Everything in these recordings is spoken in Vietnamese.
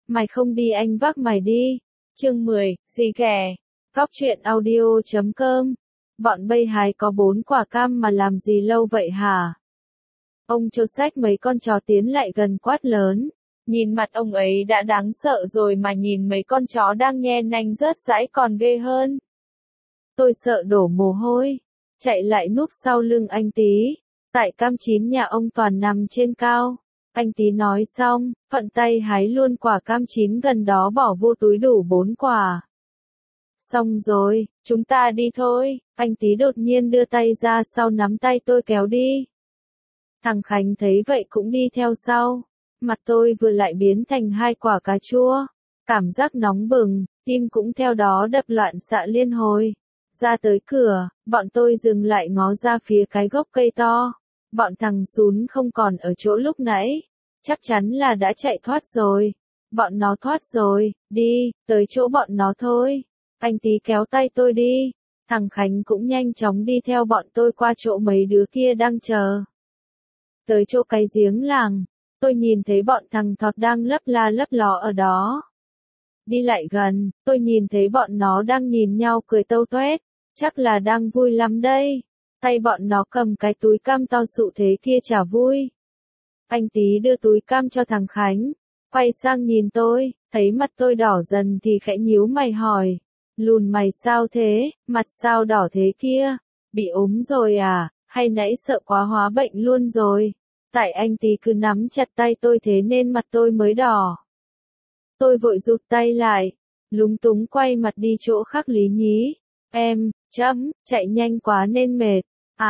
Mày không đi anh vác mày đi. Chương 10, gì ghẻ. Góc truyện audio.com. Bọn Bây Hái có 4 quả cam mà làm gì lâu vậy hả? Ông chột xách mấy con chó tiến lại gần quát lớn. Nhìn mặt ông ấy đã đáng sợ rồi mà nhìn mấy con chó đang nhe nanh rớt rãi còn ghê hơn. Tôi sợ đổ mồ hôi. Chạy lại núp sau lưng anh Tí. Tại cam chín nhà ông toàn nằm trên cao. Anh Tí nói xong, thuận tay hái luôn quả cam chín gần đó bỏ vô túi đủ 4 quả. Xong rồi, chúng ta đi thôi. Anh Tí đột nhiên đưa tay ra sau nắm tay tôi kéo đi. Thằng Khánh thấy vậy cũng đi theo sau. Mặt tôi vừa lại biến thành 2 quả cà chua. Cảm giác nóng bừng, tim cũng theo đó đập loạn xạ liên hồi. Ra tới cửa, bọn tôi dừng lại ngó ra phía cái gốc cây to. Bọn thằng Sún không còn ở chỗ lúc nãy. Chắc chắn là đã chạy thoát rồi. Bọn nó thoát rồi, đi, tới chỗ bọn nó thôi. Anh Tí kéo tay tôi đi. Thằng Khánh cũng nhanh chóng đi theo bọn tôi qua chỗ mấy đứa kia đang chờ. Tới chỗ cái giếng làng, tôi nhìn thấy bọn thằng Thọt đang lấp la lấp ló ở đó. Đi lại gần, tôi nhìn thấy bọn nó đang nhìn nhau cười tâu toét, chắc là đang vui lắm đây. Tay bọn nó cầm cái túi cam to sụ thế kia chả vui. Anh Tí đưa túi cam cho thằng Khánh, quay sang nhìn tôi, thấy mặt tôi đỏ dần thì khẽ nhíu mày hỏi. Lùn mày sao thế, mặt sao đỏ thế kia, bị ốm rồi à, hay nãy sợ quá hóa bệnh luôn rồi. Tại anh Tí cứ nắm chặt tay tôi thế nên mặt tôi mới đỏ. Tôi vội rụt tay lại, lúng túng quay mặt đi chỗ khác Lý Nhí. Em, chạy nhanh quá nên mệt.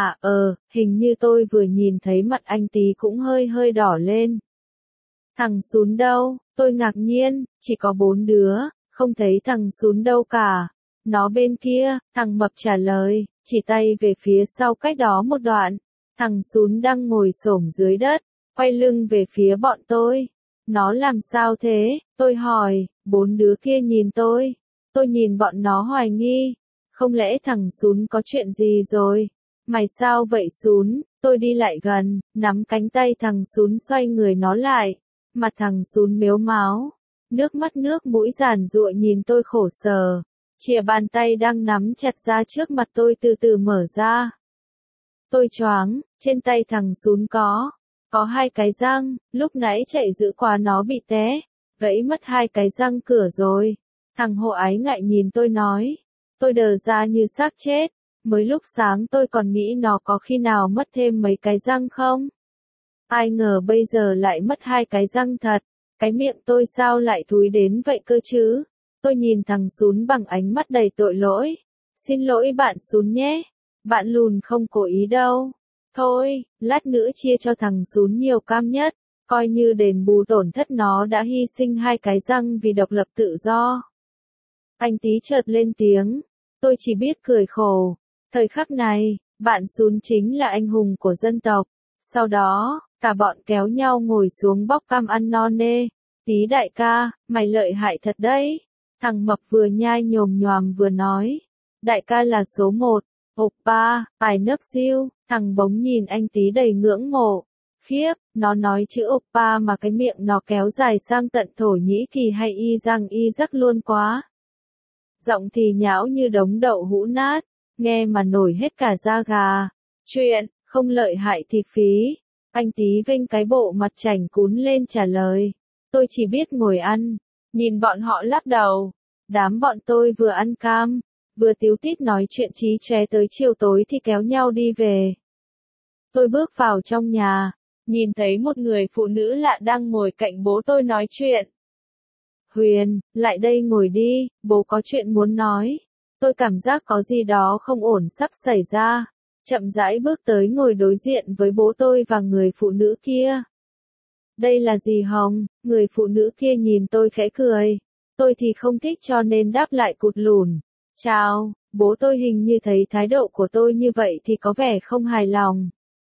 Hình như tôi vừa nhìn thấy mặt anh Tí cũng hơi đỏ lên. Thằng Sún đâu? Tôi ngạc nhiên, chỉ có 4 đứa, không thấy thằng Sún đâu cả. Nó bên kia, thằng Mập trả lời, chỉ tay về phía sau cách đó một đoạn. Thằng Sún đang ngồi xổm dưới đất, quay lưng về phía bọn tôi. Nó làm sao thế? Tôi hỏi, 4 đứa kia nhìn tôi. Tôi nhìn bọn nó hoài nghi. Không lẽ thằng Sún có chuyện gì rồi? Mày sao vậy Sún? Tôi đi lại gần, nắm cánh tay thằng Sún xoay người nó lại. Mặt thằng Sún mếu máo. Nước mắt nước mũi giàn giụa nhìn tôi khổ sở. Chìa bàn tay đang nắm chặt ra trước mặt tôi từ từ mở ra. Tôi choáng, trên tay thằng Sún có 2 cái răng, lúc nãy chạy giữ quá nó bị té, gãy mất 2 cái răng cửa rồi. Thằng Hộ Ái ngại nhìn tôi nói, tôi đờ ra như xác chết, mới lúc sáng tôi còn nghĩ nó có khi nào mất thêm mấy cái răng không? Ai ngờ bây giờ lại mất 2 cái răng thật, cái miệng tôi sao lại thúi đến vậy cơ chứ? Tôi nhìn thằng Sún bằng ánh mắt đầy tội lỗi. Xin lỗi bạn Sún nhé, bạn lùn không cố ý đâu. Thôi, lát nữa chia cho thằng Sún nhiều cam nhất, coi như đền bù tổn thất nó đã hy sinh 2 cái răng vì độc lập tự do. Anh Tí chợt lên tiếng, tôi chỉ biết cười khổ. Thời khắc này, bạn Sún chính là anh hùng của dân tộc. Sau đó, cả bọn kéo nhau ngồi xuống bóc cam ăn no nê. Tí đại ca, mày lợi hại thật đấy. Thằng Mập vừa nhai nhồm nhoàm vừa nói. Đại ca là số 1. Oppa, I love you. Thằng Bống nhìn anh Tí đầy ngưỡng mộ. Khiếp, nó nói chữ Oppa mà cái miệng nó kéo dài sang tận Thổ Nhĩ Kỳ hay y rắc luôn quá. Giọng thì nhão như đống đậu hũ nát, nghe mà nổi hết cả da gà. Chuyện, không lợi hại thì phí. Anh Tí vênh cái bộ mặt chảnh cún lên trả lời. Tôi chỉ biết ngồi ăn, nhìn bọn họ lắc đầu. Đám bọn tôi vừa ăn cam, vừa tíu tít nói chuyện chí chóe tới chiều tối thì kéo nhau đi về. Tôi bước vào trong nhà, nhìn thấy một người phụ nữ lạ đang ngồi cạnh bố tôi nói chuyện. Huyền, lại đây ngồi đi, bố có chuyện muốn nói. Tôi cảm giác có gì đó không ổn sắp xảy ra. Chậm rãi bước tới ngồi đối diện với bố tôi và người phụ nữ kia. Đây là gì Hồng? Người phụ nữ kia nhìn tôi khẽ cười. Tôi thì không thích cho nên đáp lại cụt lùn. Chào, bố tôi hình như thấy thái độ của tôi như vậy thì có vẻ không hài lòng.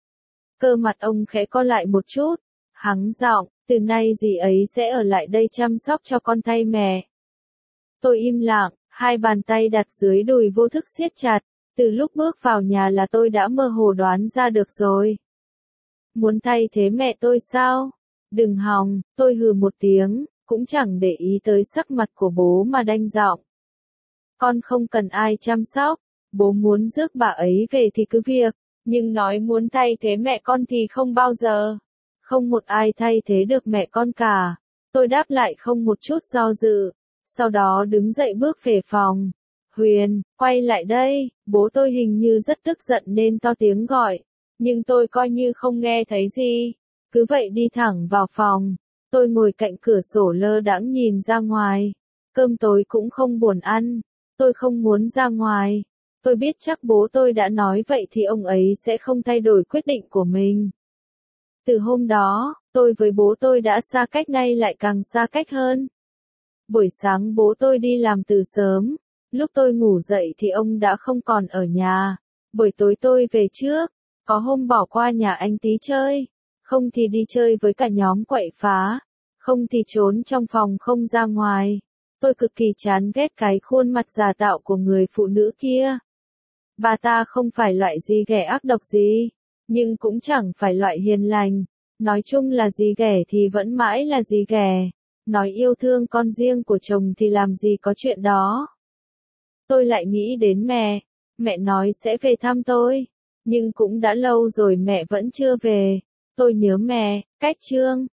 Cơ mặt ông khẽ co lại một chút. Hắng giọng, từ nay dì ấy sẽ ở lại đây chăm sóc cho con thay mẹ. Tôi im lặng, 2 bàn tay đặt dưới đùi vô thức siết chặt. Từ lúc bước vào nhà là tôi đã mơ hồ đoán ra được rồi. Muốn thay thế mẹ tôi sao? Đừng hòng, tôi hừ một tiếng, cũng chẳng để ý tới sắc mặt của bố mà đanh giọng. Con không cần ai chăm sóc, bố muốn rước bà ấy về thì cứ việc, nhưng nói muốn thay thế mẹ con thì không bao giờ. Không một ai thay thế được mẹ con cả. Tôi đáp lại không một chút do dự, sau đó đứng dậy bước về phòng. Huyền, quay lại đây, bố tôi hình như rất tức giận nên to tiếng gọi, nhưng tôi coi như không nghe thấy gì. Cứ vậy đi thẳng vào phòng, tôi ngồi cạnh cửa sổ lơ đãng nhìn ra ngoài. Cơm tối cũng không buồn ăn, tôi không muốn ra ngoài. Tôi biết chắc bố tôi đã nói vậy thì ông ấy sẽ không thay đổi quyết định của mình. Từ hôm đó, tôi với bố tôi đã xa cách nay lại càng xa cách hơn. Buổi sáng bố tôi đi làm từ sớm, lúc tôi ngủ dậy thì ông đã không còn ở nhà. Buổi tối tôi về trước, có hôm bỏ qua nhà anh tí chơi, không thì đi chơi với cả nhóm quậy phá, không thì trốn trong phòng không ra ngoài. Tôi cực kỳ chán ghét cái khuôn mặt giả tạo của người phụ nữ kia. Bà ta không phải loại gì ghẻ ác độc gì, nhưng cũng chẳng phải loại hiền lành. Nói chung là gì ghẻ thì vẫn mãi là gì ghẻ. Nói yêu thương con riêng của chồng thì làm gì có chuyện đó. Tôi lại nghĩ đến mẹ nói sẽ về thăm tôi, nhưng cũng đã lâu rồi mẹ vẫn chưa về. Tôi nhớ mẹ, cách chương